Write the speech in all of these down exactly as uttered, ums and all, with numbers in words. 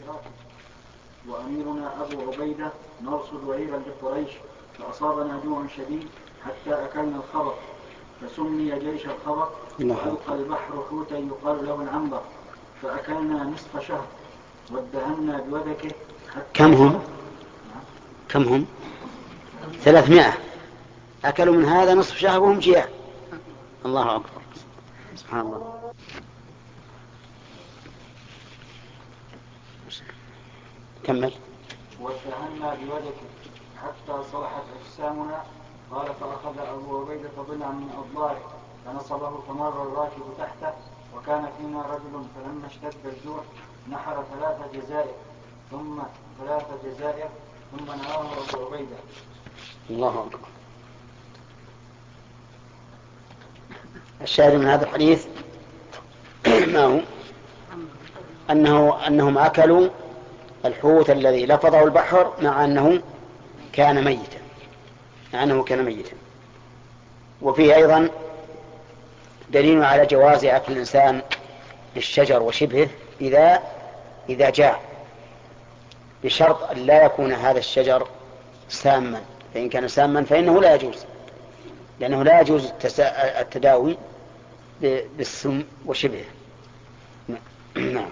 وأميرنا أبو عبيدة نرصد عيرا لقريش فأصابنا جوع شديد حتى أكلنا الخبط فسمي جيش الخبط وألقى البحر حوتا يقال له العنبر فأكلنا نصف شهر وادهنا بوذكه حتى كم هم؟ كم هم؟ ثلاثمائة أكلوا من هذا نصف شهر وهم جياع. الله أكبر سبحان الله. كمل. وادهنا بوذكه حتى صلحت أجسامنا. قال فأخذ أبو عبيدة ضلعا من أضلاعه فنصبه فمر الراكب تحته وكان فينا رجل فلما اشتد الجوع نحر ثلاث جزائر ثم ثلاث جزائر ثم نهاه أبو عبيدة. الله أكبر. الشاهد من هذا الحديث ما هو؟ أنه أنهم أكلوا الحوت الذي لفظه البحر مع أنه كان ميتا مع أنه كان ميتا. وفيه أيضا دليل على جواز أكل الإنسان بالشجر وشبهه إذا إذا جاع، بشرط أن لا يكون هذا الشجر ساما، فإن كان ساما فإنه لا يجوز، لأنه لا يجوز التداوي بالسم وشبهه. نعم.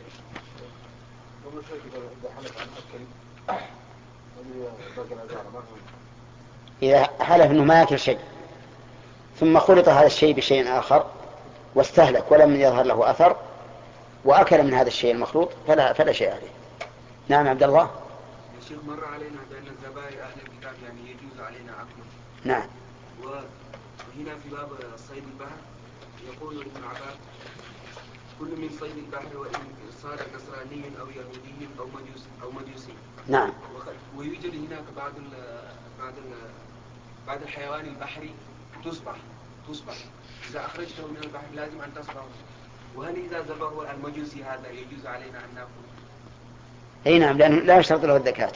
إذا حلف أنه ما يأكل شيء ثم خلط هذا الشيء بشيء آخر واستهلك ولم يظهر له أثر وأكل من هذا الشيء المخلوط فلا, فلا شيء عليه. نعم عبد الله. يا شيخ مر علينا بأن الذبائح أهل الكتاب يعني يجوز علينا أكله. نعم. وهنا في باب صيد البحر يقول ابن عباس كل من صيد البحر وإن صار نصراني أو يهودي أو مجوسي أو مجوسي. نعم. ويوجد هناك بعض ال بعض ال بعض الحيوان البحري تصبح تصبح إذا أخرجته من البحر لازم أن تصبح. وهل إذا ذبحه المجوسي هذا يجوز علينا أن نأكل؟ أي نعم، لأنه لا يشترط له الذكاة.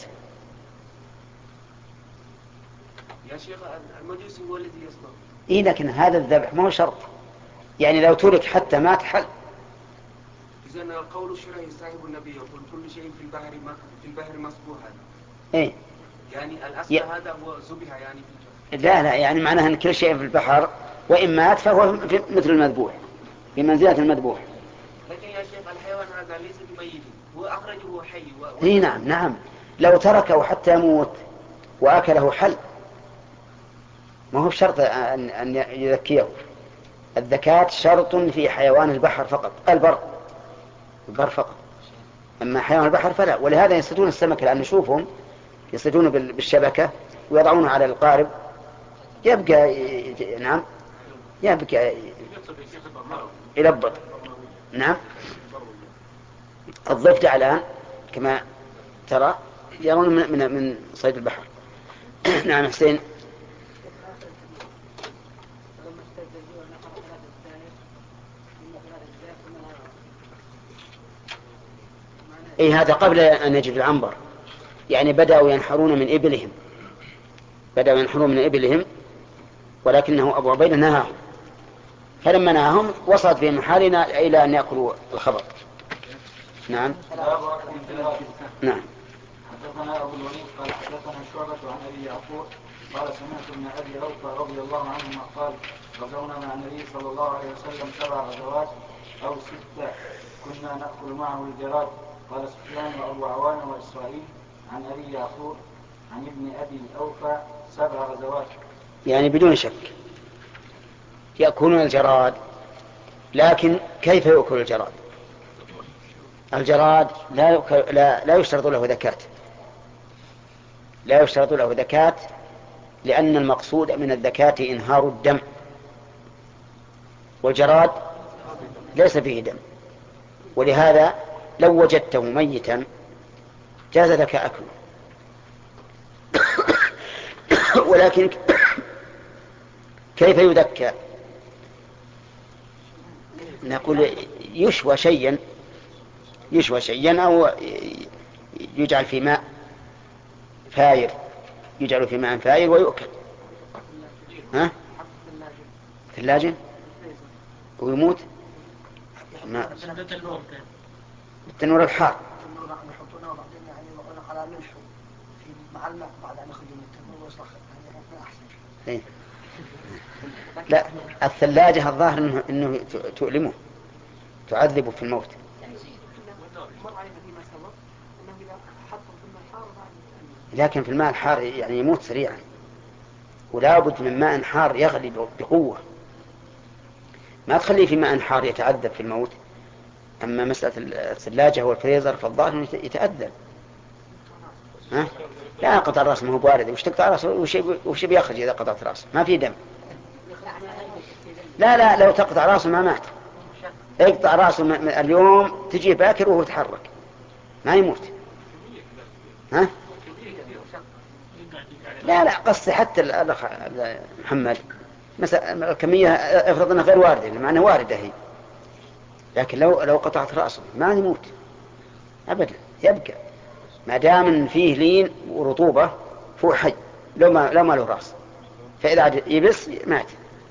يا شيخ المجوسي هو الذي يصبح. إيه لكن هذا الذبح ما هو شرط، يعني لو ترك حتى مات حل. إذن القول الشرعي صاحب النبي يقول كل شيء في البحر في البحر مسبوح هذا. إيه. يعني الأصل ي... هذا هو ذبح يعني في البحر. لا لا يعني معناها أن كل شيء في البحر وإن مات فهو مثل المذبوح في منزلة المذبوح. لكن يا شيخ الحيوان هذا ليس بميت، هو أخرجه حي. و... إيه نعم نعم، لو تركه حتى يموت وأكله حل، ما هو بشرط أن أن يذكيه. الذكاة شرط في حيوان البحر فقط، البر البر فقط، أما حيوان البحر فلا. ولهذا يصيدون السمك الآن نشوفهم يصيدون بالشبكة ويضعونه على القارب يبقى ي... نعم يبقى يلبط. نعم. الضفدع الآن كما ترى يرون من, من, من صيد البحر. نعم حسين. اي هذا قبل ان يجد العنبر، يعني بدأوا ينحرون من إبلهم بدأوا ينحرون من إبلهم ولكنه أبو عبيدة نهاهم، فلما نهاهم وصلت بهم حالنا إلى أن يأكلوا الخبر. نعم. نعم. حدثنا أبو الوليد قال حدثنا شعبة عن أبي يعقوب قال سمعت ابن أبي أوفى رضي الله عنهما قال غزونا مع النبي صلى الله عليه وسلم سبع غزوات أو ستة كنا نأكل معه الجراد. قال سفيان وأبو عوانة وإسرائيل عن أبي يعقوب عن ابن أبي أوفى سبع غزوات، يعني بدون شك يأكلون الجراد. لكن كيف يأكل الجراد؟ الجراد لا, لا, لا يشترط له ذكاة، لا يشترط له ذكاة لأن المقصود من الذكاة إنهار الدم، والجراد ليس فيه دم، ولهذا لو وجدته ميتا جاز لك أكله. ولكن كيف يذكى؟ نقول يشوى شيئا يشوى شيئا أو يجعل في ماء فاير يجعل في ماء فاير ويؤكل. ها؟ ثلاجة ويموت؟ ما التنور الحار. التنور يحطونه وبعدين يعني يضعونه على ملح في مع الماء بعد أن يخرجوا من التنور ويصلح يعني ما أحسن. إيه. لا الثلاجة الظاهر إنه, إنه تؤلمه تعذبه في الموت. لكن في الماء الحار يعني يموت سريعا، ولا بد من ماء حار يغلي بقوة، ما تخليه في ماء حار يتعذب في الموت. أما مسألة الثلاجة والفريزر فالظاهر يتأذب. ها؟ لا قطع الرأس ما هو بارد، وش تقطع رأسه وش بيخرج إذا قطعت رأسه؟ ما في دم. لا لا لو تقطع رأسه ما مات، اقطع رأسه اليوم تجي باكر وهو يتحرك ما يموت. ها؟ لا لا قصدي حتى الأخ محمد مثلا الكمية افرض انها غير واردة، مع انها واردة هي، لكن لو لو قطعت رأسه ما يموت ابدا، يبقى ما دام فيه لين ورطوبة فهو حي، لو ما لو ما له رأس، فإذا عاد يبس مات.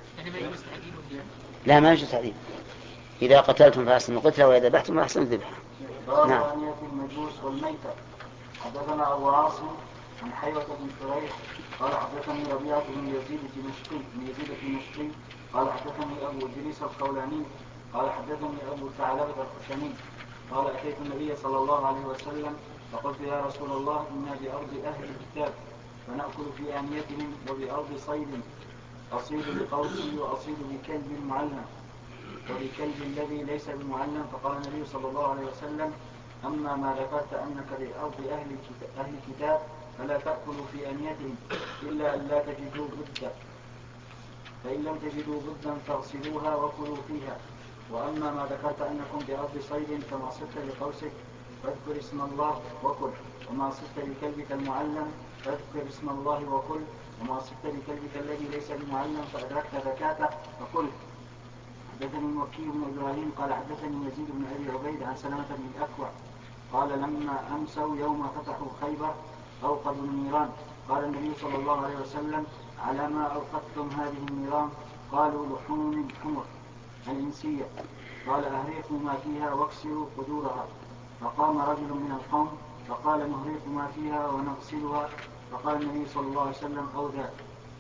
لا ما يجوز تعذيب. إذا قتلتم فأحسنوا القتلى وإذا ذبحتم فأحسنوا الذبح. نعم. آنية المجوس والميتة. حدثنا أبو عاصم عن حيوة بن شريح قال حدثني ربيعة بن يزيد الدمشقي بن يزيد الدمشقي قال حدثني أبو إدريس الخولاني قال حدثني أبو ثعلبة الخشني قال أتيت النبي صلى الله عليه وسلم فقلت يا رسول الله إنا بأرض أهل الكتاب فنأكل في آنيتهم وبأرض صيد أصيد بقوسي وأصيد بكلب معلم وبكلب الذي ليس بمعلم. فقال النبي صلى الله عليه وسلم أما ما ذكرت أنك بأرض أهل الكتاب فلا تأكلوا في آنيتهم إلا أن لا تجدوا بدا، فإن لم تجدوا بدا فاغسلوها وكلوا فيها. وأما ما ذكرت أنكم بأرض صيد فما صدت لقوسك فاذكر اسم الله وكل، وما صدت لكلبك المعلم فاذكر اسم الله وكل، وما صدت لكلبك الذي ليس بمعلم فأدركت زكاته فكل. حدثني مكي بن إبراهيم قال حدثني يزيد بن أبي عبيد عن سلامة بن الأكوع قال لما أمسوا يوم فتحوا خيبر أوقدوا النيران قال النبي صلى الله عليه وسلم على ما أوقدتم هذه النيران؟ قالوا لحوم الحمر الإنسية. قال أهريقوا ما فيها واكسروا قدورها. فقام رجل من القوم فقال نهريق ما فيها ونغسلها. فقال النبي صلى الله عليه وسلم أو ذاك.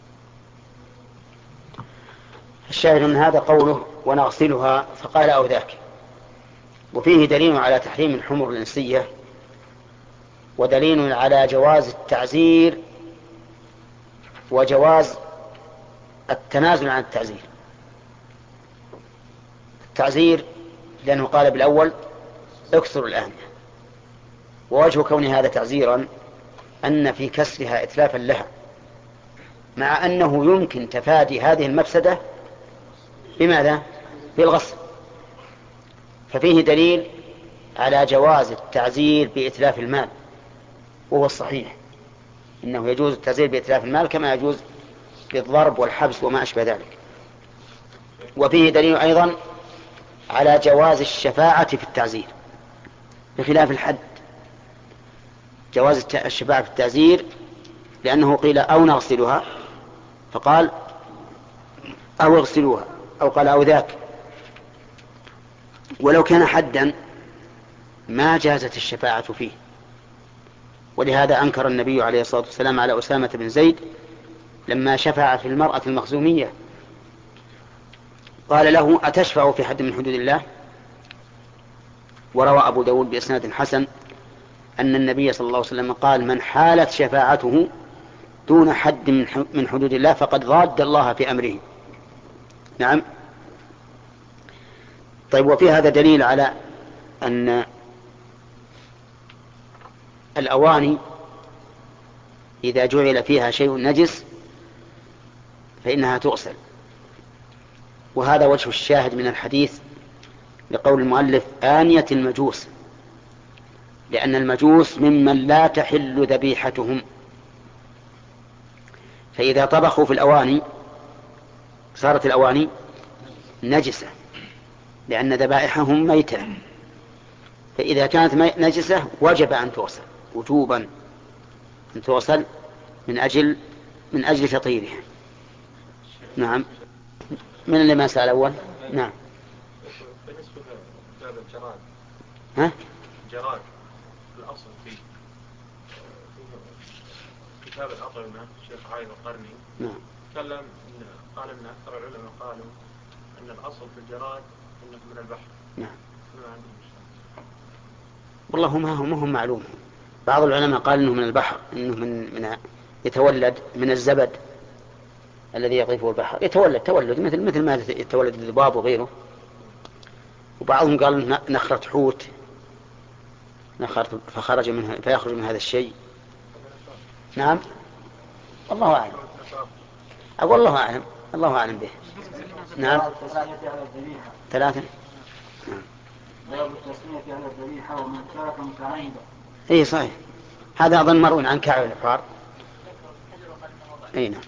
الشاهد من هذا قوله ونغسلها فقال أو ذاك، وفيه دليل على تحريم الحمر الإنسية ودليل على جواز التعزير وجواز التنازل عن التعزير. التعزير لأنه قال بالأول اكسروا الآن، ووجه كون هذا تعزيرا أن في كسرها إتلافا لها، مع أنه يمكن تفادي هذه المفسدة بماذا؟ بالغسل. ففيه دليل على جواز التعزير بإتلاف المال، وهو الصحيح إنه يجوز التعزير بإتلاف المال كما يجوز بالضرب والحبس وما أشبه ذلك. وفيه دليل أيضا على جواز الشفاعة في التعزير بخلاف الحد. جواز الشفاعة في التعزير لأنه قيل أو نغسلها فقال أو اغسلوها، أو قال أو ذاك. ولو كان حدا ما جازت الشفاعة فيه، ولهذا أنكر النبي عليه الصلاة والسلام على أسامة بن زيد لما شفع في المرأة المخزومية قال له أتشفع في حد من حدود الله؟ وروى أبو داود بإسناد حسن أن النبي صلى الله عليه وسلم قال من حالت شفاعته دون حد من حدود الله فقد ضاد الله في أمره. نعم. طيب، وفي هذا دليل على أن الأواني إذا جعل فيها شيء نجس فإنها تغسل، وهذا وجه الشاهد من الحديث لقول المؤلف آنية المجوس، لأن المجوس ممن لا تحل ذبيحتهم، فإذا طبخوا في الأواني صارت الأواني نجسة لأن ذبائحهم ميتة، فإذا كانت نجسة وجب أن تغسل وجوبا، أن تغسل من أجل من أجل تطهيرها. نعم. من اللي ما سأل أول؟ نعم. بالنسبة لباب الجراد، ها؟ الجراد الأصل فيه كتاب الأطعمة الشيخ عايض القرني نعم تكلم إن قال إن أكثر العلماء قالوا إن الأصل في الجراد إنه من البحر. نعم. ما عندهم مشكلة. والله ما هم هم معلوم. بعض العلماء قال إنه من البحر، إنه من من يتولد من الزبد الذي يقذفه البحر، يتولد تولد مثل مثل ما يتولد الذباب وغيره. وبعضهم قال نخرة حوت، نخرة فخرج منها فيخرج من هذا الشيء. نعم الله أعلم. أقول الله أعلم، الله أعلم به. نعم ثلاثة. نعم. باب التسمية على الذبيحة ومن ترك متعمدا. إيه صحيح، هذا أظن مروي عن كعب الحار. أي نعم.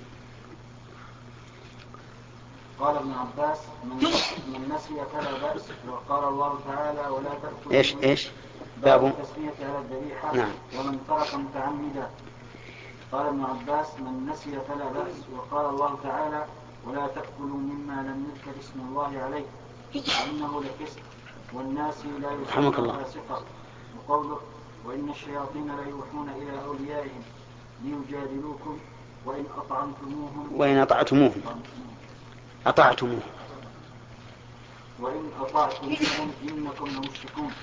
قال ابن عباس من, من نسي فلا بأس، وقال الله تعالى ولا تأكلوا. إيش إيش باب التسمية على الذبيحة. نعم. ومن ترك متعمدا. قال ابن عباس من نسي فلا بأس، وقال الله تعالى ولا تأكلوا مما لم يذكر اسم الله عليه وإنه لفسق والناس لا يسمى فاسقا. وقوله وإن الشياطين لا يوحون إلى أوليائهم ليجادلوكم وإن أطعمتموهم وإن أطعتموهم أطعتموه وإن أطعتموهم إنكم لمشركون.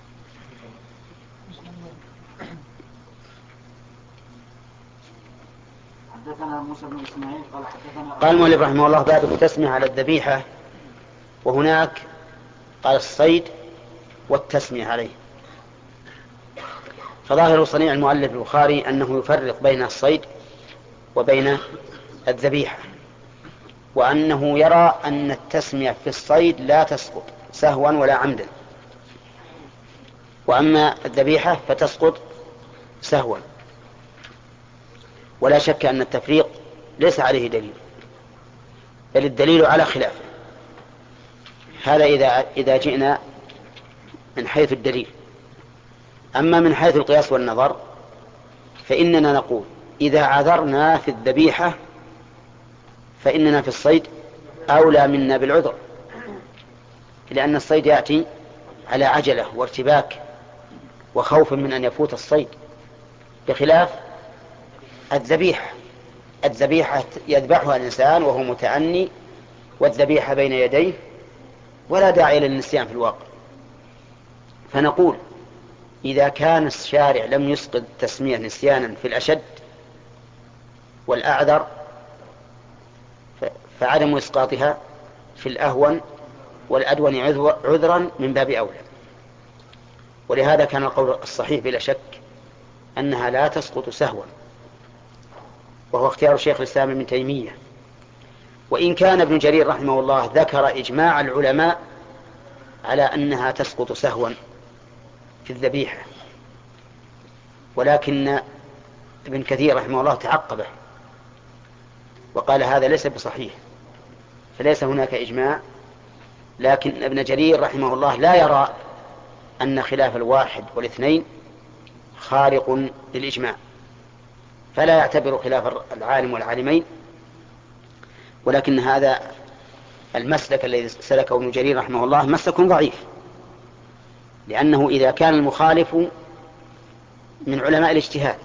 حدثنا موسى بن إسماعيل قال حدثنا قال المؤلف رحمه الله باب التسمية على الذبيحة، وهناك قال الصيد والتسمية عليه. فظاهر صنيع المؤلف البخاري أنه يفرق بين الصيد وبين الذبيحة، وأنه يرى أن التسمية في الصيد لا تسقط سهوا ولا عمدا، وأما الذبيحة فتسقط سهوا. ولا شك أن التفريق ليس عليه دليل، بل الدليل على خلافه. هذا إذا إذا جئنا من حيث الدليل. أما من حيث القياس والنظر فإننا نقول إذا عذرنا في الذبيحة فإننا في الصيد أولى منا بالعذر، لأن الصيد يأتي على عجلة وارتباك وخوف من أن يفوت الصيد، بخلاف الذبيحة. الذبيحة يذبحها الإنسان وهو متأني، والذبيحة بين يديه ولا داعي للنسيان في الواقع. فنقول إذا كان الشارع لم يسقط التسمية نسيانا في الأشد والأعذر فعدم إسقاطها في الأهون والأدون عذرا من باب أولى. ولهذا كان القول الصحيح بلا شك أنها لا تسقط سهوا، وهو اختيار شيخ الإسلام ابن تيمية. وإن كان ابن جرير رحمه الله ذكر إجماع العلماء على أنها تسقط سهوا في الذبيحة، ولكن ابن كثير رحمه الله تعقبه وقال هذا ليس بصحيح، فليس هناك إجماع. لكن ابن جرير رحمه الله لا يرى أن خلاف الواحد والاثنين خارق للإجماع، فلا يعتبر خلاف العالم والعالمين. ولكن هذا المسلك الذي سلكه ابن جرير رحمه الله مسلك ضعيف، لأنه إذا كان المخالف من علماء الاجتهاد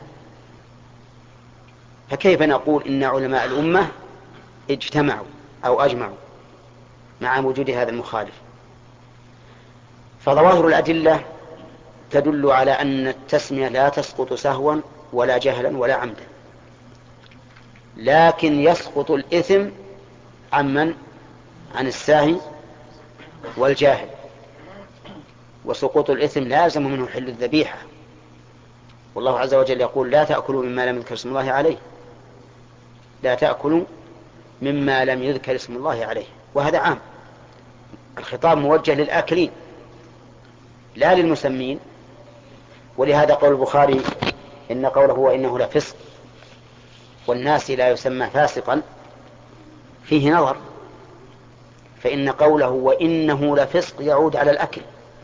فكيف نقول إن علماء الأمة اجتمعوا أو أجمعوا مع وجود هذا المخالف؟ فظواهر الأدلة تدل على أن التسمية لا تسقط سهوا ولا جهلا ولا عمدا، لكن يسقط الإثم عمن عن الساهي والجاهل، وسقوط الإثم لازم منه حل الذبيحة. والله عز وجل يقول لا تأكلوا مما لم يذكر اسم الله عليه، لا تأكلوا مما لم يذكر اسم الله عليه، وهذا عام، الخطاب موجه للآكلين لا للمسمين. ولهذا قول البخاري إن قوله وإنه لفسق والناس لا يسمى فاسقا فيه نظر، فإن قوله وإنه لفسق يعود على الأكل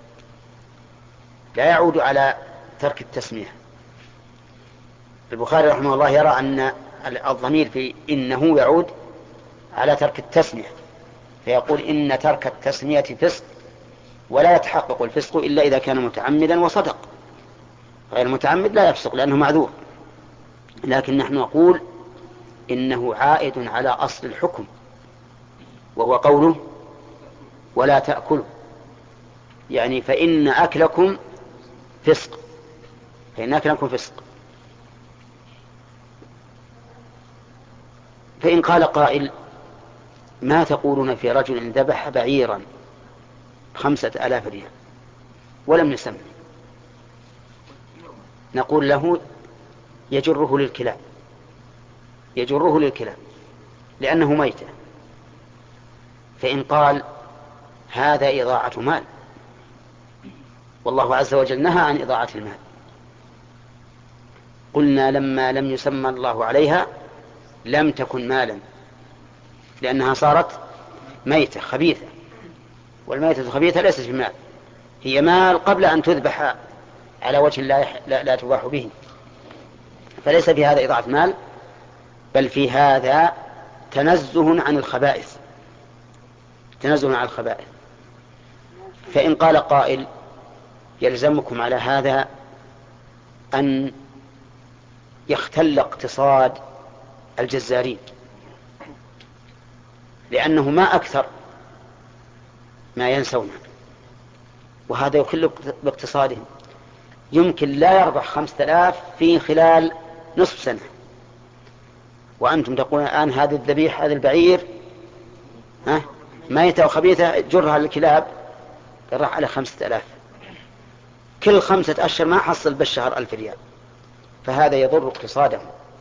لا يعود على ترك التسمية. البخاري رحمه الله يرى أن الضمير في إنه يعود على ترك التسمية، فيقول إن ترك التسمية فسق ولا يتحقق الفسق إلا إذا كان متعمدا وصدق. غير متعمد لا يفسق لأنه معذور. لكن نحن نقول إنه عائد على أصل الحكم، وهو قوله ولا تأكلوا، يعني فإن أكلكم فسق، فإن أكلكم فسق. فإن قال قائل ما تقولون في رجل ذبح بعيرا خمسة آلاف ريال ولم يسمي؟ نقول له يجره للكلاب، يجره للكلاب لأنه ميتة. فإن قال هذا إضاعة مال، والله عز وجل نهى عن إضاعة المال، قلنا لما لم يسمى الله عليها لم تكن مالا، لأنها صارت ميتة خبيثة، والميتة الخبيثة ليست في مال، هي مال قبل أن تذبح على وجه لا, يح... لا... لا تباح به. فليس في هذا إضاعة مال، بل في هذا تنزه عن الخبائث، تنزه عن الخبائث. فإن قال قائل يلزمكم على هذا أن يختل اقتصاد الجزارين، لأنه ما أكثر ما ينسون، وهذا يخل باقتصادهم. يمكن لا يربح خمسة آلاف في خلال نصف سنة، وأنتم تقولون الآن هذه الذبيح هذا البعير ها ميتة وخبيثة جرها للكلاب راح على خمسة آلاف، كل خمسة أشهر ما حصل بالشهر ألف ريال، فهذا يضر اقتصاده.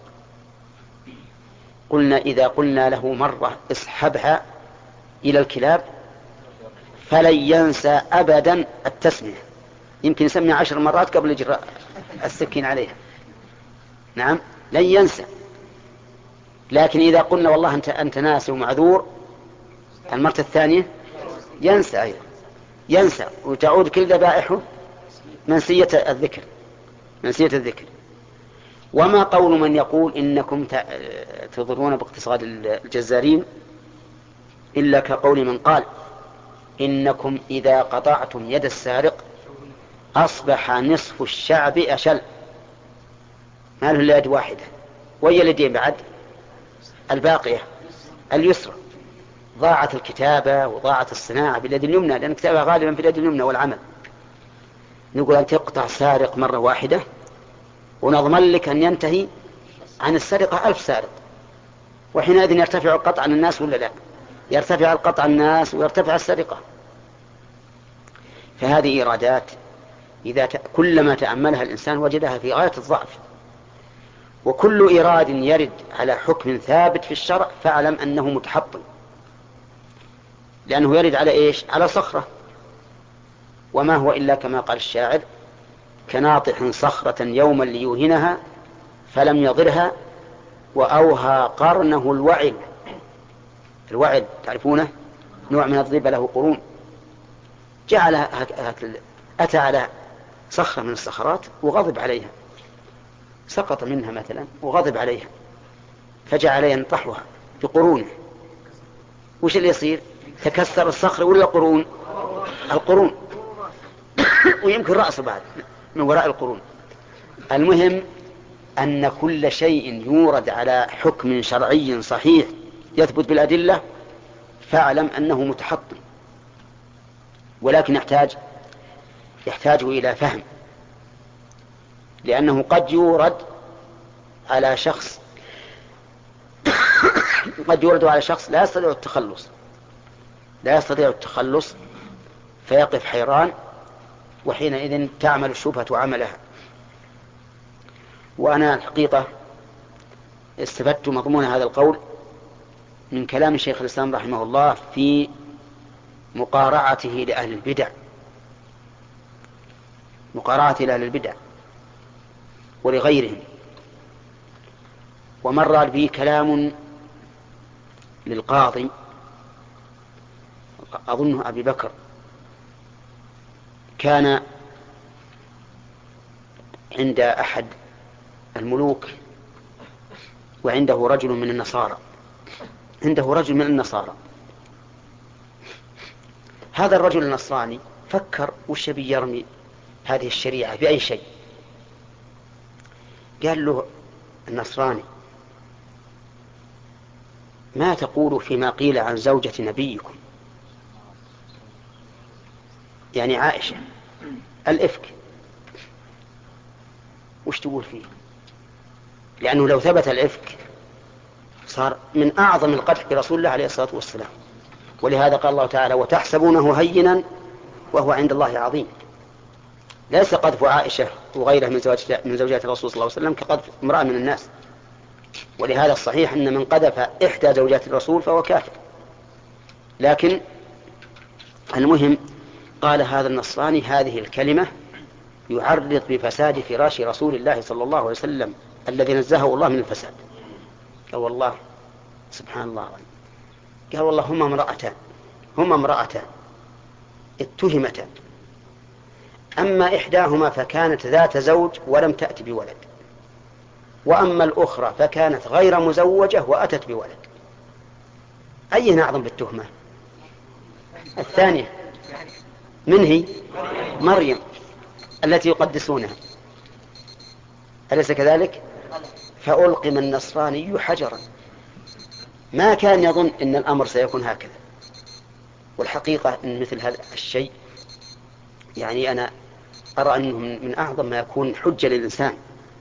قلنا إذا قلنا له مرة اسحبها إلى الكلاب فلن ينسى أبدا التسمية، يمكن يسمي عشر مرات قبل إجراء السكين عليها، نعم لن ينسى. لكن إذا قلنا والله أنت, أنت ناسي ومعذور، المرة الثانية ينسى أيضا، ينسى وتعود كل ذبائحه منسية الذكر، منسية الذكر. وما قول من يقول إنكم تضرون باقتصاد الجزارين إلا كقول من قال إنكم إذا قطعتم يد السارق أصبح نصف الشعب أشل، ما له إلا يد واحدة، وهي اليدين بعد الباقية اليسرى، ضاعت الكتابة وضاعت الصناعة باليد اليمنى، لأن الكتابة غالبا في اليد اليمنى والعمل. نقول أن تقطع سارق مرة واحدة ونضمن لك أن ينتهي عن السرقة ألف سارق، وحينئذ يرتفع القطع عن الناس ولا لا؟ يرتفع القطع عن الناس ويرتفع السرقة. فهذه إيرادات إذا ت... كلما تأملها الإنسان وجدها في غاية الضعف. وكل إيراد يرد على حكم ثابت في الشرع فاعلم أنه متحطم، لأنه يرد على إيش؟ على صخرة، وما هو إلا كما قال الشاعر كناطح صخرة يوما ليوهنها فلم يضرها وأوهى قرنه الوعل. الوعل تعرفونه نوع من الضيب له قرون، جعل أتى على صخرة من الصخرات وغضب عليها، سقط منها مثلا وغضب عليها فجعل ينطحها بقرونه. وش اللي يصير؟ تكسر الصخر ولا القرون؟ القرون ويمكن رأسه بعد من وراء القرون. المهم أن كل شيء يورد على حكم شرعي صحيح يثبت بالأدلة فاعلم أنه متحطم، ولكن يحتاج يحتاج إلى فهم، لأنه قد يورد على شخص قد يورد على شخص لا يستطيع التخلص لا يستطيع التخلص فيقف حيران، وحينئذ تعمل الشبهة عملها. وأنا الحقيقة استفدت مضمون هذا القول من كلام شيخ الإسلام رحمه الله في مقارعته لأهل البدع، مقارعته لأهل البدع ولغيرهم. ومر به كلام للقاضي أظنه أبي بكر، كان عند أحد الملوك وعنده رجل من النصارى عنده رجل من النصارى هذا الرجل النصراني فكر وش يبي يرمي هذه الشريعة بأي شيء. قال له النصراني: ما تقول فيما قيل عن زوجة نبيكم، يعني عائشة، الإفك، وش تقول فيه؟ لأنه لو ثبت الإفك صار من أعظم القدح برسول الله عليه الصلاة والسلام. ولهذا قال الله تعالى: وتحسبونه هينا وهو عند الله عظيم. ليس قذف عائشة وغيرها من زوجات الرسول صلى الله عليه وسلم كقذف امرأة من الناس. ولهذا الصحيح أن من قذف إحدى زوجات الرسول فهو كافر. لكن المهم قال هذا النصراني هذه الكلمة يعرض بفساد فراش رسول الله صلى الله عليه وسلم الذي نزهه الله من الفساد. قال والله سبحان الله. قال والله هما امرأتان هما امرأتان اتهمتان، أما إحداهما فكانت ذات زوج ولم تأت بولد، وأما الأخرى فكانت غير مزوجة وأتت بولد. أي أعظم بالتهمة؟ الثانية. من هي؟ مريم التي يقدسونها، أليس كذلك؟ فألقم النصراني حجرا. ما كان يظن أن الأمر سيكون هكذا. والحقيقة أن مثل هذا الشيء يعني أنا أرى أنه من أعظم ما يكون حجة للإنسان،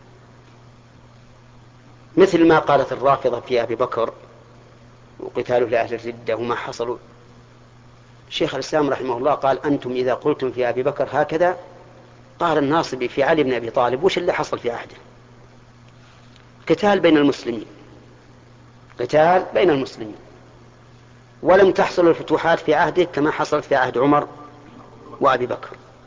مثل ما قالت الرافضة في أبي بكر وقتاله لأهل الردة وما حصلوا. شيخ الإسلام رحمه الله قال: أنتم إذا قلتم في أبي بكر هكذا، قال الناصبي في علي بن أبي طالب وش اللي حصل في عهده؟ قتال بين المسلمين، قتال بين المسلمين، ولم تحصل الفتوحات في عهده كما حصلت في عهد عمر وأبي بكر.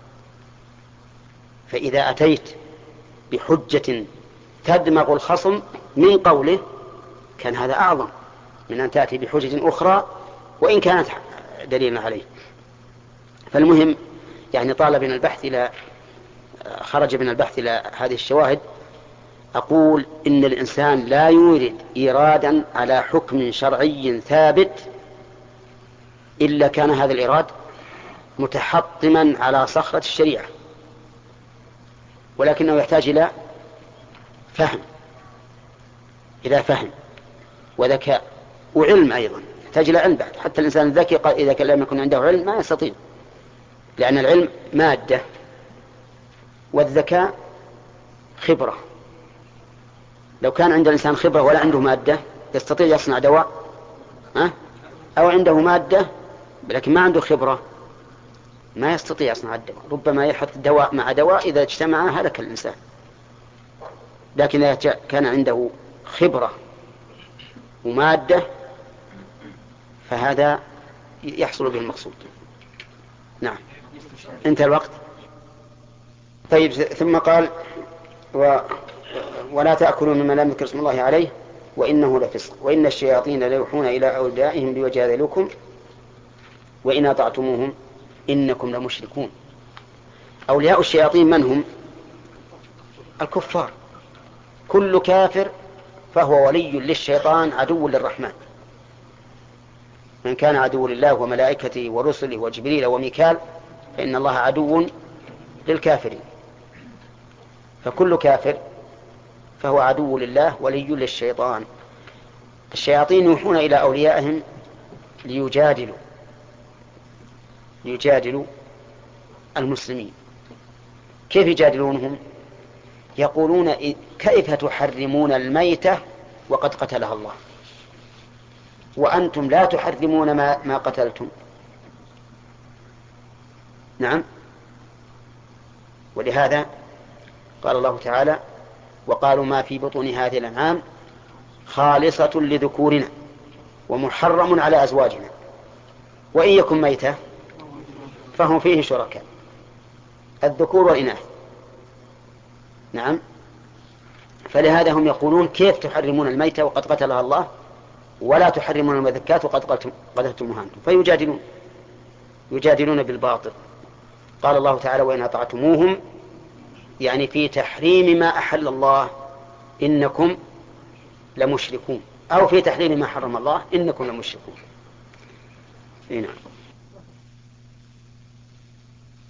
فإذا أتيت بحجة تدمغ الخصم من قوله كان هذا أعظم من أن تأتي بحجة أخرى وإن كانت دليلا عليه. فالمهم يعني طال بنا البحث إلى خرج من البحث إلى هذه الشواهد. أقول إن الإنسان لا يورد إيرادا على حكم شرعي ثابت إلا كان هذا الإيراد متحطما على صخرة الشريعة، ولكنه يحتاج إلى فهم إلى فهم وذكاء وعلم أيضا، يحتاج إلى علم بعد. حتى الإنسان الذكي إذا كان لم يكن عنده علم ما يستطيع، لأن العلم مادة والذكاء خبرة. لو كان عند الإنسان خبرة ولا عنده مادة يستطيع يصنع دواء، ها؟ أو عنده مادة لكن ما عنده خبرة ما يستطيع يصنع الدواء. ربما يحط دواء مع دواء إذا اجتمع هلك الإنسان. لكن إذا كان عنده خبرة ومادة فهذا يحصل به المقصود. نعم انتهى الوقت. طيب ثم قال و... ولا تأكلوا مما لم يذكر اسم الله عليه وإنه لفسق وإن الشياطين ليوحون إلى أوليائهم ليجادلوكم وإن أطعتموهم إنكم لمشركون. أولياء الشياطين من هم؟ الكفار. كل كافر فهو ولي للشيطان عدو للرحمن. من كان عدو لله وملائكته ورسله وجبريل وميكال فإن الله عدو للكافرين. فكل كافر فهو عدو لله ولي للشيطان. الشياطين يوحون إلى أوليائهم ليجادلوا ليجادلوا المسلمين. كيف يجادلونهم؟ يقولون كيف تحرمون الميتة وقد قتلها الله وأنتم لا تحرمون ما, ما قتلتم. نعم. ولهذا قال الله تعالى وقالوا ما في بطون هذه الأنعام خالصة لذكورنا ومحرم على أزواجنا وإن يكن ميتة فهم فيه شركاء الذكور والإناث. نعم. فلهذا هم يقولون كيف تحرمون الميتة وقد قتلها الله ولا تحرمون المذكات وقد قتلتموها أنتم. فيجادلون يجادلون بالباطل. قال الله تعالى وإن أطعتموهم يعني في تحريم ما أحل الله إنكم لمشركون أو في تحريم ما حرم الله إنكم لمشركون. نعم.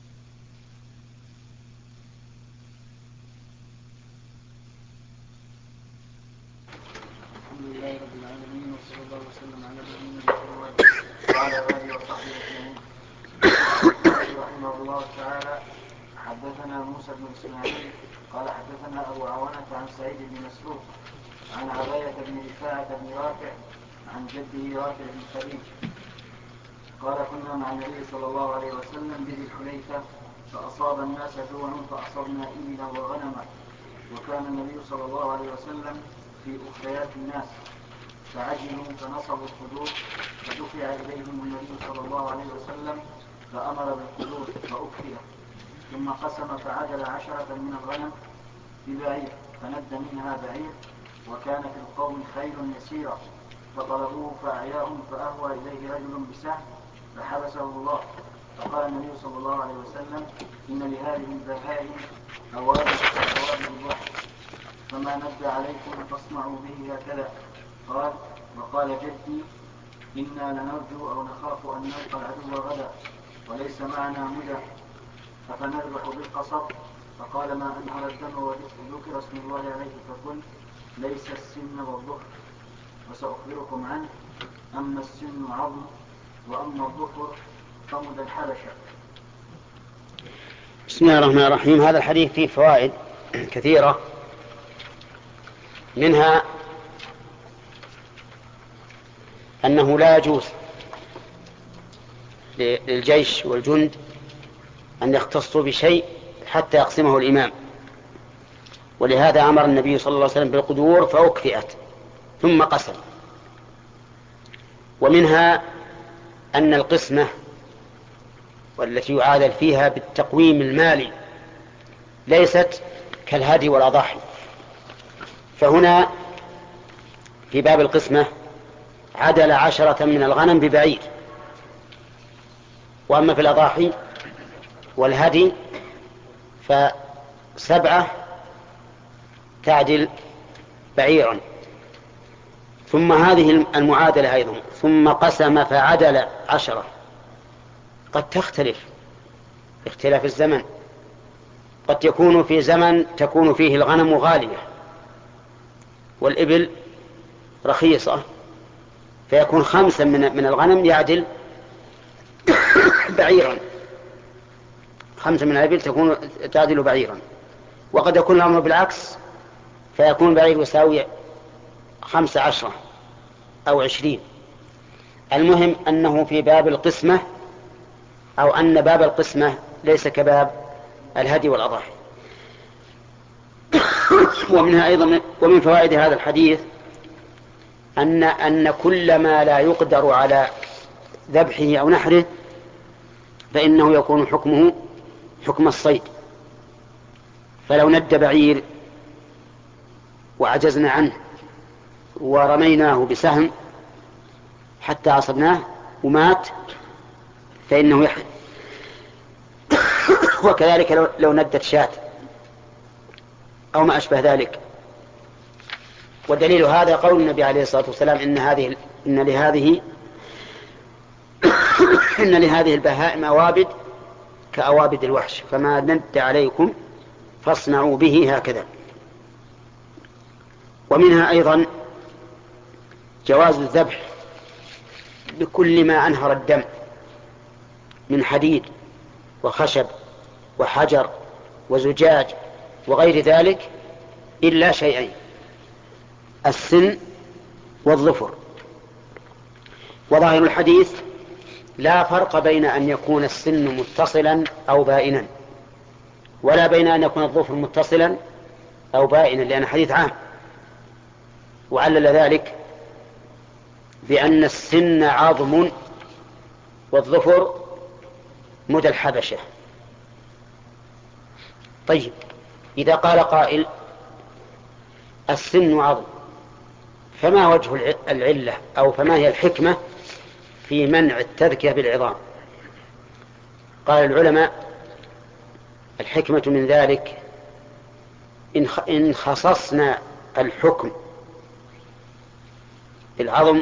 الله وسلم على نبينا محمد وعلى اله وصحبه اجمعين. رحمه الله تعالى حدثنا موسى بن اسماعيل قال حدثنا ابو عوانة عن سعيد بن مسروق عن عباية بن رفاعة بن رافع عن جده رافع بن خديج قال كنا مع النبي صلى الله عليه وسلم بذي الحليفة فأصاب الناس جوع فأصبنا إبلا وغنما وكان النبي صلى الله عليه وسلم في أخريات الناس فعجلوا فنصبوا القدور فدفع إليهم النبي صلى الله عليه وسلم فأمر بالقدور فأكفئ ثم قسم فعدل عشرة من الغنم ببعير فند منها بعير وكان في القوم خير يسيرا فطلبوه فأعياهم فأهوى إليه رجل بسهم فحبسه الله فقال النبي صلى الله عليه وسلم إن لهذه البهائم أوابد كأوابد الوحش فما ند عليكم فاصنعوا به هكذا. قال وقال جدي إنا لنرجو أو نخاف أن نلقى العدو غدا وليس معنا مدى أفنذبح بالقصب فقال ما أنهر الدم وذكر اسم الله عليه فقل ليس السن والظهر وسأخبركم عنه أما السن عظم وأما الظهر فمد الحبشة. بسم الله الرحمن الرحيم. هذا الحديث فيه فوائد كثيرة منها أنه لا يجوز للجيش والجند أن يختصوا بشيء حتى يقسمه الإمام ولهذا أمر النبي صلى الله عليه وسلم بالقدور فأكفئت ثم قسم. ومنها أن القسمة والتي يعادل فيها بالتقويم المالي ليست كالهدي والأضاحي. فهنا في باب القسمة عدل عشرة من الغنم ببعير وأما في الأضاحي والهدي فسبعة تعدل بعيرا. ثم هذه المعادلة أيضا ثم قسم فعدل عشرة قد تختلف اختلاف الزمن. قد يكون في زمن تكون فيه الغنم غالية والإبل رخيصة فيكون خمسا من الغنم يعدل بعيرا خمسة من الإبل تكون تعدل بعيرا. وقد يكون الأمر بالعكس فيكون بعير يساوي خمسة عشرة أو عشرين. المهم أنه في باب القسمة أو أن باب القسمة ليس كباب الهدي والأضاحي. ومنها أيضا ومن فوائد هذا الحديث أن أن كل ما لا يقدر على ذبحه أو نحره فإنه يكون حكمه حكم الصيد. فلو ند بعير وعجزنا عنه ورميناه بسهم حتى أصبناه ومات فإنه يحرم. وكذلك لو ندت شاة أو ما أشبه ذلك. ودليل هذا قول النبي عليه الصلاة والسلام إن هذه إن لهذه إن لهذه البهائم أوابد كأوابد الوحش فما ند عليكم فاصنعوا به هكذا. ومنها أيضا جواز الذبح بكل ما أنهر الدم من حديد وخشب وحجر وزجاج وغير ذلك إلا شيئين السن والظفر. وظاهر الحديث لا فرق بين أن يكون السن متصلا أو بائنا ولا بين أن يكون الظفر متصلا أو بائنا لأن حديث عام. وعلل ذلك بأن السن عظم والظفر مدى الحبشة. طيب إذا قال قائل السن عظم فما وجه العلة أو فما هي الحكمة في منع التذكية بالعظام؟ قال العلماء الحكمة من ذلك إن خصصنا الحكم بالعظم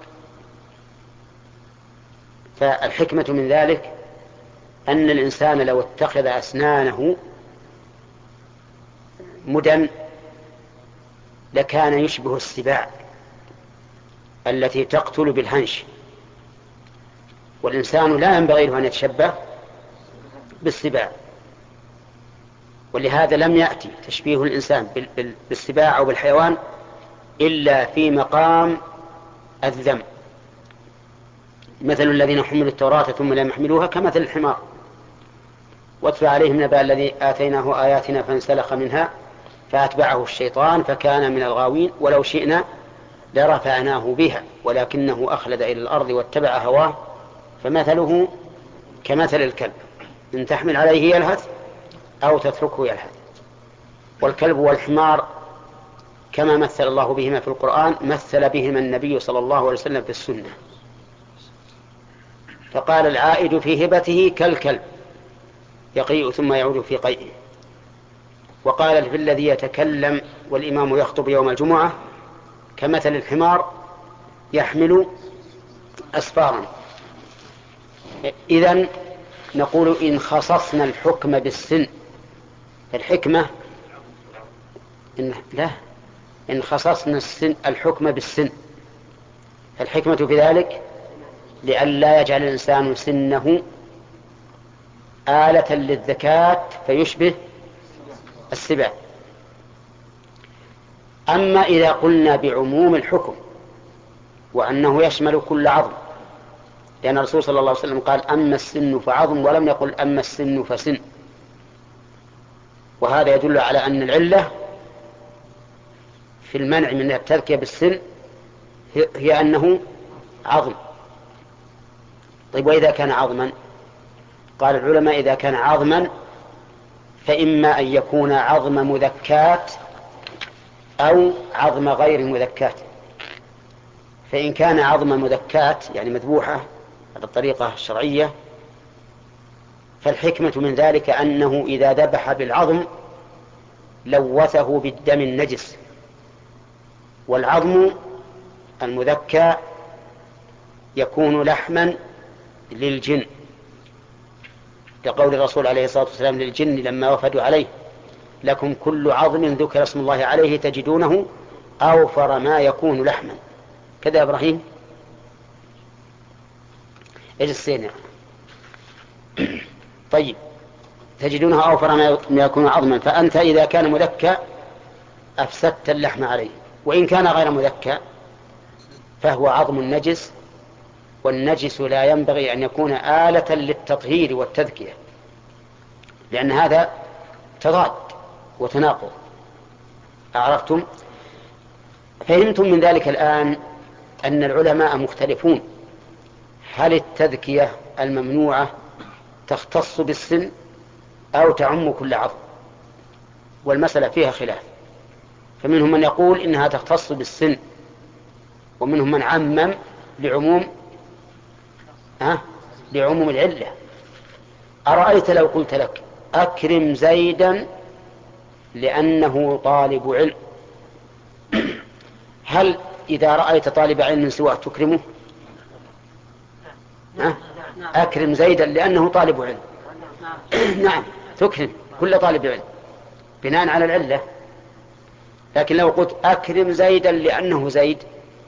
فالحكمة من ذلك أن الإنسان لو اتخذ أسنانه مدى لكان يشبه السباع التي تقتل بالهنش، والإنسان لا ينبغي له أن يتشبه بالسباع، ولهذا لم يأتي تشبيه الإنسان بالسباع أو بالحيوان إلا في مقام الذم. مثل الذين حملوا التوراة ثم لم يحملوها كمثل الحمار. واتل عليهم نبأ الذي آتيناه آياتنا فانسلخ منها فأتبعه الشيطان فكان من الغاوين ولو شئنا لرفعناه بها ولكنه أخلد إلى الأرض واتبع هواه فمثله كمثل الكلب إن تحمل عليه يلهث أو تتركه يلهث. والكلب والحمار كما مثل الله بهما في القرآن مثل بهما النبي صلى الله عليه وسلم في السنة، فقال العائد في هبته كالكلب يقيء ثم يعود في قيئه. وقال في الذي يتكلم والإمام يخطب يوم الجمعة كمثل الحمار يحمل أسفارا. إذن نقول إن خصصنا الحكم بالسن، الحكمة إن لا إن خصصنا السن الحكم بالسن، الحكمة في ذلك لئلا يجعل الإنسان سنه آلة للذكاة فيشبه السباع. أما إذا قلنا بعموم الحكم وأنه يشمل كل عظم، لأن الرسول صلى الله عليه وسلم قال أما السن فعظم ولم يقل أما السن فسن، وهذا يدل على أن العلة في المنع من التذكية بالسن هي أنه عظم. طيب وإذا كان عظما؟ قال العلماء إذا كان عظما فإما أن يكون عظم مذكات أو عظم غير مذكات. فإن كان عظم مذكات يعني مذبوحة على الطريقة الشرعية فالحكمة من ذلك أنه إذا ذبح بالعظم لوثه بالدم النجس، والعظم المذكى يكون لحما للجن، كقول الرسول عليه الصلاة والسلام للجن لما وفدوا عليه لكم كل عظم ذكر اسم الله عليه تجدونه أوفر ما يكون لحما. كذا إبراهيم إيش السينة؟ طيب تجدونه أوفر ما يكون عظما، فأنت إذا كان مذكى أفسدت اللحم عليه، وإن كان غير مذكى فهو عظم النجس، والنجس لا ينبغي أن يكون آلة للتطهير والتذكية، لأن هذا تضاد وتناقض. أعرفتم؟ فهمتم من ذلك الآن أن العلماء مختلفون هل التذكية الممنوعة تختص بالسن أو تعم كل عظم، والمسألة فيها خلاف. فمنهم من يقول إنها تختص بالسن، ومنهم من عمم لعموم أه؟ لعموم العلة. أرأيت لو قلت لك أكرم زيدا لأنه طالب علم، هل إذا رأيت طالب علم سواه تكرمه؟ أه؟ أكرم زيدا لأنه طالب علم نعم تكرم كل طالب علم بناء على العلة. لكن لو قلت أكرم زيدا لأنه زيد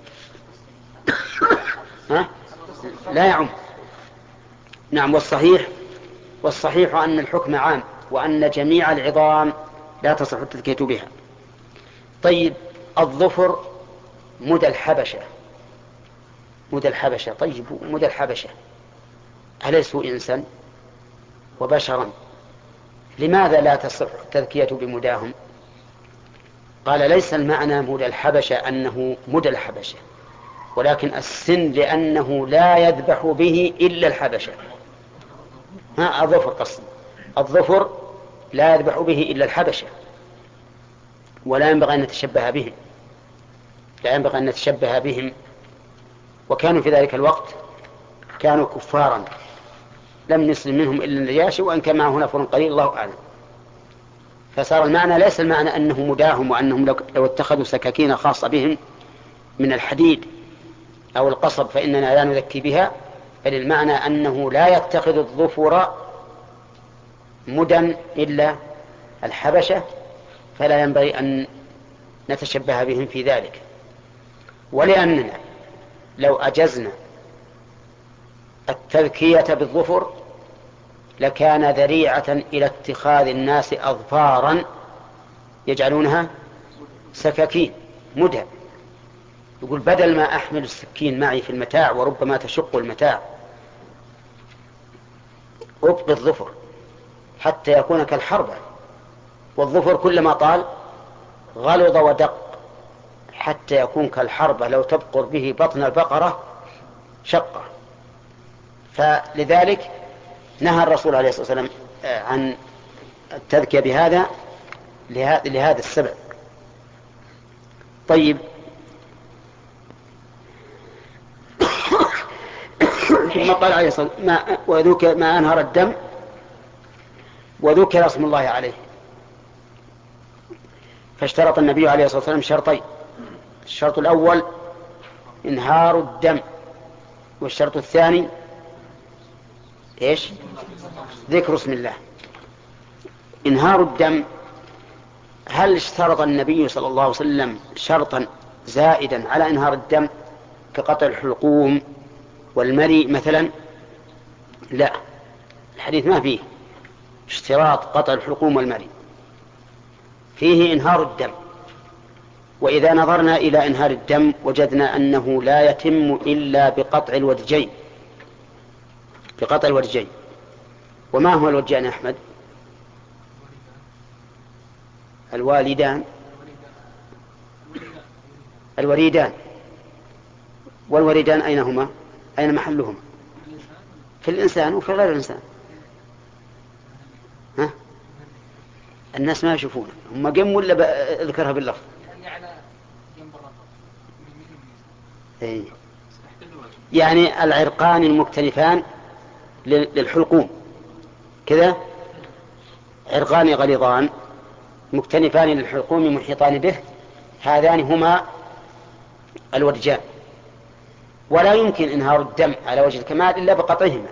ها؟ لا يعم. نعم. والصحيح والصحيح أن الحكم عام، وأن جميع العظام لا تصح التذكية بها. طيب الظفر مدى الحبشة، مدى الحبشة طيب مدى الحبشة أليسوا إنسان وبشرا؟ لماذا لا تصح التذكية بمداهم؟ قال ليس المعنى مدى الحبشة أنه مدى الحبشة، ولكن السن لأنه لا يذبح به إلا الحبشة. ها الظفر قصد الظفر لا يذبح به إلا الحبشة، ولا ينبغي أن نتشبه بهم، لا ينبغي أن نتشبه بهم. وكانوا في ذلك الوقت كانوا كفارا لم يسلم منهم إلا النجاشي، وأن كان معه نفر قليل الله أعلم. فصار المعنى ليس المعنى أنه مداهم وأنهم لو اتخذوا سكاكين خاصة بهم من الحديد أو القصب فإننا لا نذكي بها، بل المعنى أنه لا يتخذ الظفر مدى إلا الحبشة، فلا ينبغي أن نتشبه بهم في ذلك. ولأننا لو أجزنا التذكية بالظفر لكان ذريعة إلى اتخاذ الناس أظفارا يجعلونها سكاكين مدى. يقول بدل ما أحمل السكين معي في المتاع وربما تشق المتاع أبقي الظفر حتى يكون كالحربة، والظفر كلما طال غلظ ودق حتى يكون كالحربة لو تبقر به بطن البقرة شقة. فلذلك نهى الرسول عليه الصلاة والسلام عن التذكية بهذا لهذا السبب. طيب ثم قال عليه الصلاة والسلام وذكر ما أنهر الدم وذكر اسم الله عليه، فاشترط النبي عليه الصلاة والسلام شرطين: الشرط الأول انهار الدم، والشرط الثاني ايش؟ ذكر اسم الله. انهار الدم، هل اشترط النبي صلى الله عليه وسلم شرطا زائدا على انهار الدم كقطع الحلقوم والمري مثلا؟ لا، الحديث ما فيه اشتراط قطع الحلقوم والمري، فيه انهار الدم. وإذا نظرنا إلى انهار الدم وجدنا أنه لا يتم إلا بقطع الودجين، بقطع الودجين. وما هو الودجان يا أحمد؟ الوالدان، الوريدان. والوريدان أين هما؟ أين محلهما؟ في الإنسان وفي غير الإنسان. ها؟ الناس ما يشوفون هم جم ولا اذكرها باللفظ؟ يعني العرقان المكتنفان للحلقوم كذا، عرقان غليظان مكتنفان للحلقوم محيطان به، هذان هما الودجان. ولا يمكن انهار الدم على وجه الكمال إلا بقطعهما.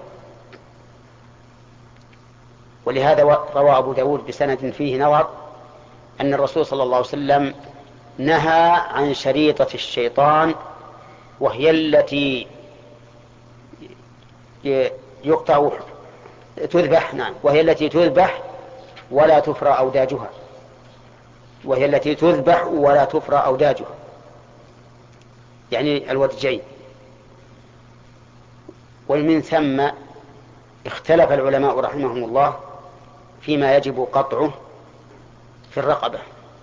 ولهذا روى أبو داود بسند فيه نظر أن الرسول صلى الله عليه وسلم نهى عن شريطة الشيطان، وهي التي يقطع تذبح نعم وهي التي تذبح ولا تفرى أوداجها وهي التي تذبح ولا تفرى أوداجها يعني الودجين. ومن ثم اختلف العلماء رحمهم الله فيما يجب قطعه في الرقبة،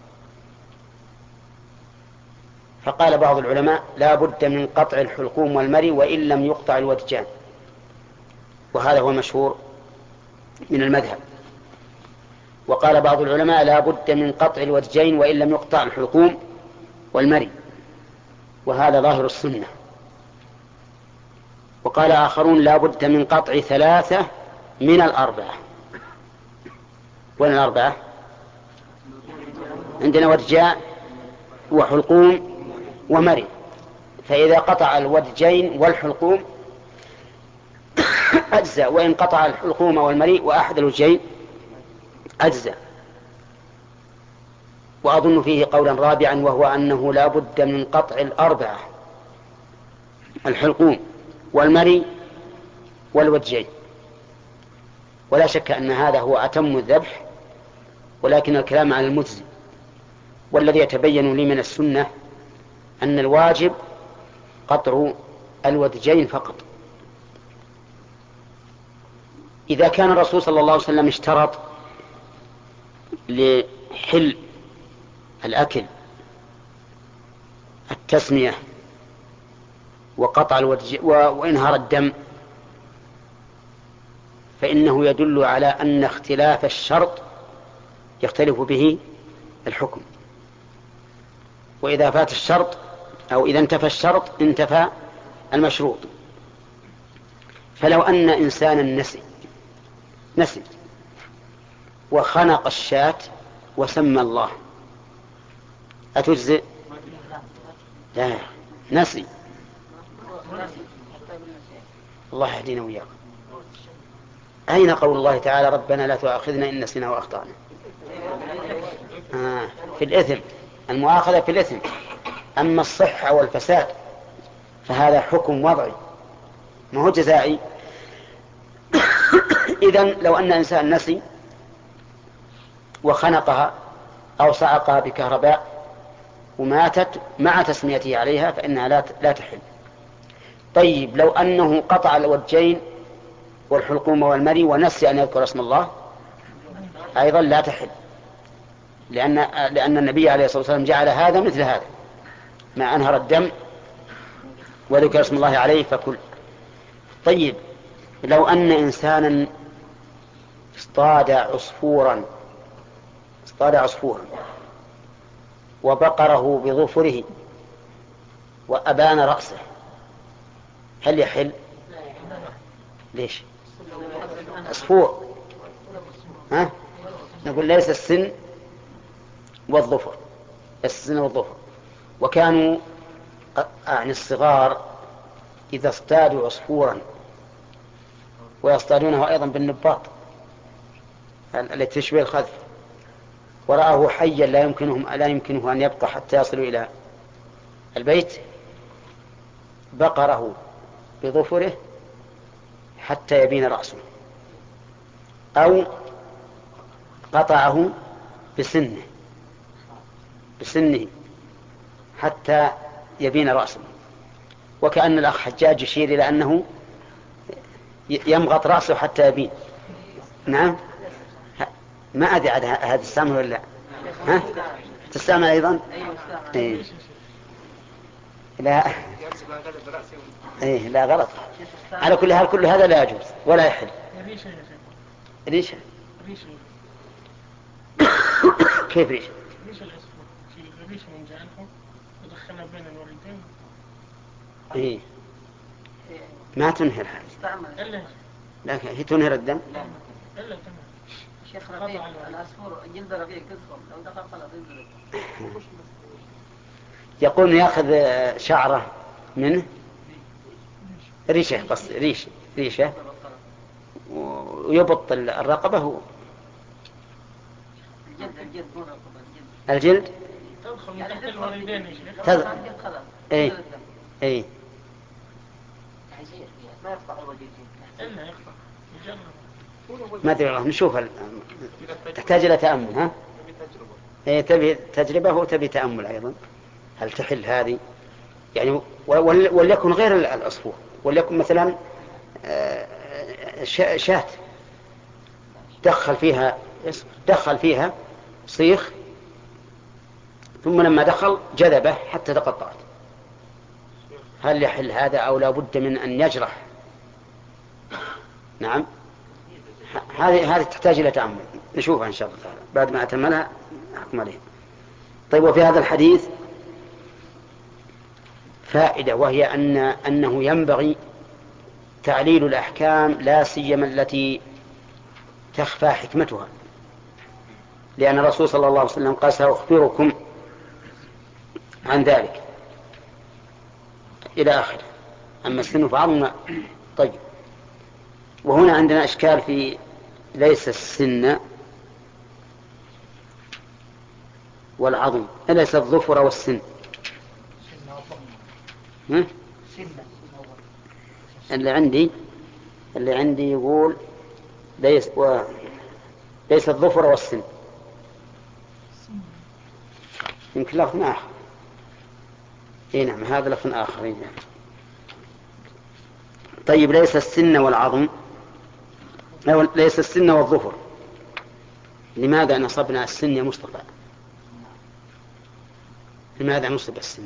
فقال بعض العلماء لا بد من قطع الحلقوم والمري وإن لم يقطع الودجان، وهذا هو المشهور من المذهب. وقال بعض العلماء لا بد من قطع الودجين وإن لم يقطع الحلقوم والمري، وهذا ظاهر السنة. وقال آخرون لا بد من قطع ثلاثة من الأربعة. وين الأربعة؟ عندنا ودجاء وحلقوم ومري، فإذا قطع الودجين والحلقوم أجزى، وإن قطع الحلقوم والمري وأحد الوجهين أجزى. وأظن فيه قولا رابعا وهو أنه لا بد من قطع الأربعة: الحلقوم والمري والوجهين. ولا شك أن هذا هو أتم الذبح، ولكن الكلام على المجزي. والذي يتبين لي من السنة أن الواجب قطع الودجين فقط. إذا كان الرسول صلى الله عليه وسلم اشترط لحل الأكل التسمية وقطع الودج وإنهار الدم، فإنه يدل على أن اختلاف الشرط يختلف به الحكم. وإذا فات الشرط أو إذا انتفى الشرط انتفى المشروط. فلو أن إنسانا نسي نسي وخنق الشاة وسمى الله أتجزئ؟ لا، نسي. الله يهدينا وياكم. أين قول الله تعالى ربنا لا تؤاخذنا إن نسينا وأخطأنا؟ آه في الإثم، المؤاخذة في الإثم. أما الصحة والفساد فهذا حكم وضعي ما هو جزائي. إذن لو أن إنسان نسي وخنقها أو صعقها بكهرباء وماتت مع تسميته عليها فإنها لا لا تحل. طيب لو أنه قطع الوجين والحلقوم والمري ونسي أن يذكر اسم الله أيضا لا تحل، لأن لأن النبي عليه الصلاة والسلام جعل هذا مثل هذا، ما أنهر الدم وذكر اسم الله عليه فكل. طيب لو أن إنسانا اصطاد عصفورا اصطاد عصفورا وبقره بظفره وأبان رأسه هل يحل؟ ليش؟ عصفور ها؟ نقول ليس السن والظفر، السن والظفر. وكانوا يعني الصغار إذا اصطادوا عصفورا ويصطادونه أيضا بالنباط التي تشبه الخذف ورآه حيا لا يمكنهم لا يمكنه أن يبقى حتى يصلوا إلى البيت بقره بظفره حتى يبين رأسه أو قطعه بسنه بسنه حتى يبين رأسه. وكأن الأخ حجاج يشير إلى أنه يمغط رأسه حتى يبين. نعم ما أدري عاد هذا السامر ولا لا. ها تستعمل أيضا إيه. لا إيه لا غلط. على كل حال كل هذا لا يجوز ولا يحل. ريشة كيف ريشة؟ ريشة العصفور ريشة من جانبه ودخلها بين الوريدين. إيه ما تنهر هذا لكن هي تنهر الدم. لا إلا تنهر. شيخ رقيق العصفور جلد رقيق يدخل لو دخل خلاص ينزل. يقول يأخذ شعره منه ريشة بس ريشة ريشة ويبط الرقبة. الجلد تدخل من تحت الوريدين يا شيخ. تدخل اي اي ما يقطع الوجه إلا يقطع. ما ادري والله نشوف ال... تحتاج الى تأمل. ها اي تبي تجربة وتبي تأمل ايضا. هل تحل هذه يعني وليكن غير العصفور وليكن مثلا شاة دخل فيها دخل فيها صيخ ثم لما دخل جذبه حتى تقطعت هل يحل هذا أو لا بد من أن يجرح؟ نعم هذه هذه تحتاج إلى تأمل نشوفها إن شاء الله تعالى بعد ما أتملها أحكم عليه. طيب وفي هذا الحديث فائدة وهي أن أنه ينبغي تعليل الأحكام لا سيما التي تخفى حكمتها، لأن الرسول صلى الله عليه وسلم قال سأخبركم عن ذلك إلى آخر. أما السن فعظم. طيب وهنا عندنا إشكال في ليس السن والعظم ليس الظفر والسن. اللي عندي اللي عندي يقول ليس و... ليس الظفر والسن يمكن لفظ آخر. اي نعم هذا لفظ آخر. يعني. طيب ليس السن والعظم ليس السن والظفر. لماذا نصبنا السن يا مصطفى؟ لماذا نصب السن؟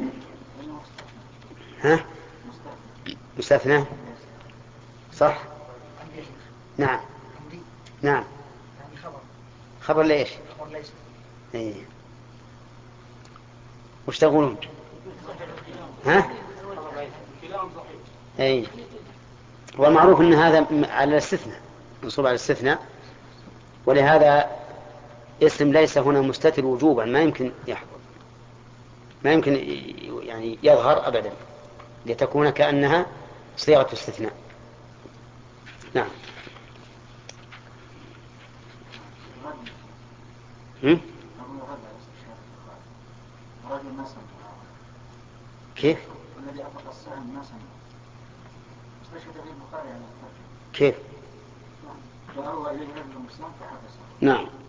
ها مستثنى صح. نعم نعم خبر ليش؟ ايه وش تقولون؟ ها ايه والمعروف ان هذا على الاستثناء منصوب على الاستثناء ولهذا اسم ليس هنا مستتر وجوبا ما يمكن يحضر ما يمكن يعني يظهر ابدا لتكون كأنها صيغة استثناء. نعم كيف الذي أطلق السهم ما سمع استشهد به البخاري على الترجمة. كيف؟ فأروى إليه رجل مسلم فحبسه. نعم.